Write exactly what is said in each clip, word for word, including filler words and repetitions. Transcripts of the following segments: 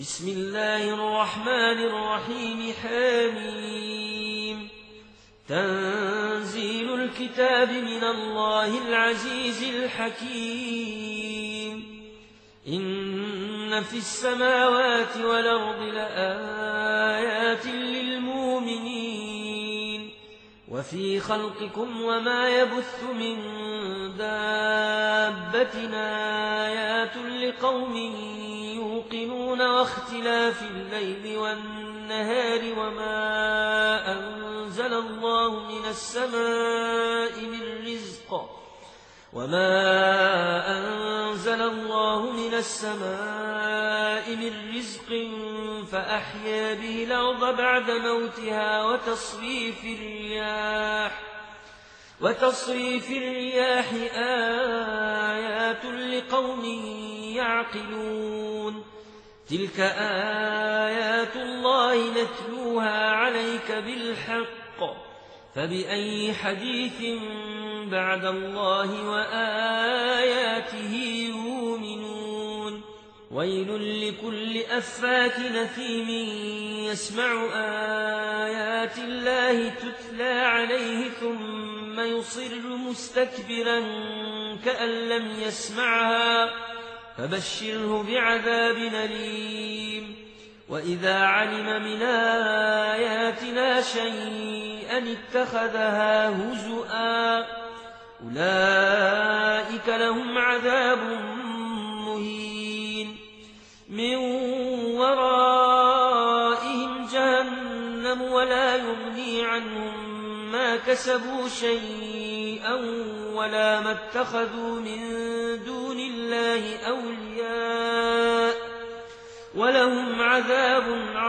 بسم الله الرحمن الرحيم حميم تنزيل الكتاب من الله العزيز الحكيم إن في السماوات والأرض لآيات للمؤمنين وفي خلقكم وما يبث من دابة آيات لقوم يوقنون واختلاف الليل والنهار وما أنزل الله من السماء من رزق وما أنزل الله من السماء من رزق فأحيا به الأرض بعد موتها وتصريف الرياح وتصريف الرياح آيات لقوم يعقلون تلك آيات الله نتلوها عليك بالحق فبأي حديث بعد الله وآياته يؤمنون ويل لكل أفاك نثيم يسمع آيات الله تتلى عليه ثم يصر مستكبرا كأن لم يسمعها فبشره بعذاب أليم وإذا علم من آياتنا شيئا اتخذها هزؤا أولئك لهم عذاب مهين من ورائهم جهنم ولا يغني عنهم ما كسبوا شيئا ولا ما اتخذوا من دون الله أولياء ولهم عذاب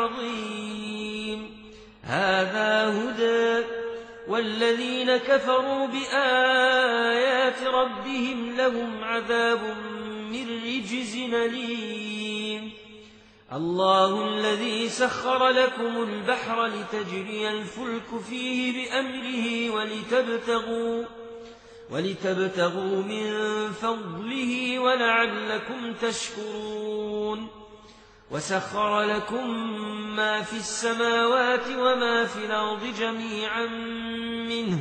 عظيم هذا هدى والذين كفروا بآيات ربهم لهم عذاب من رجز أليم الله الذي سخر لكم البحر لتجري الفلك فيه بأمره ولتبتغوا, ولتبتغوا من فضله ولعلكم تشكرون وسخر لكم ما في السماوات وما في الأرض جميعا منه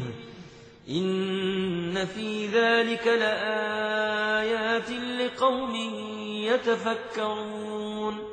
إن في ذلك لآيات لقوم يتفكرون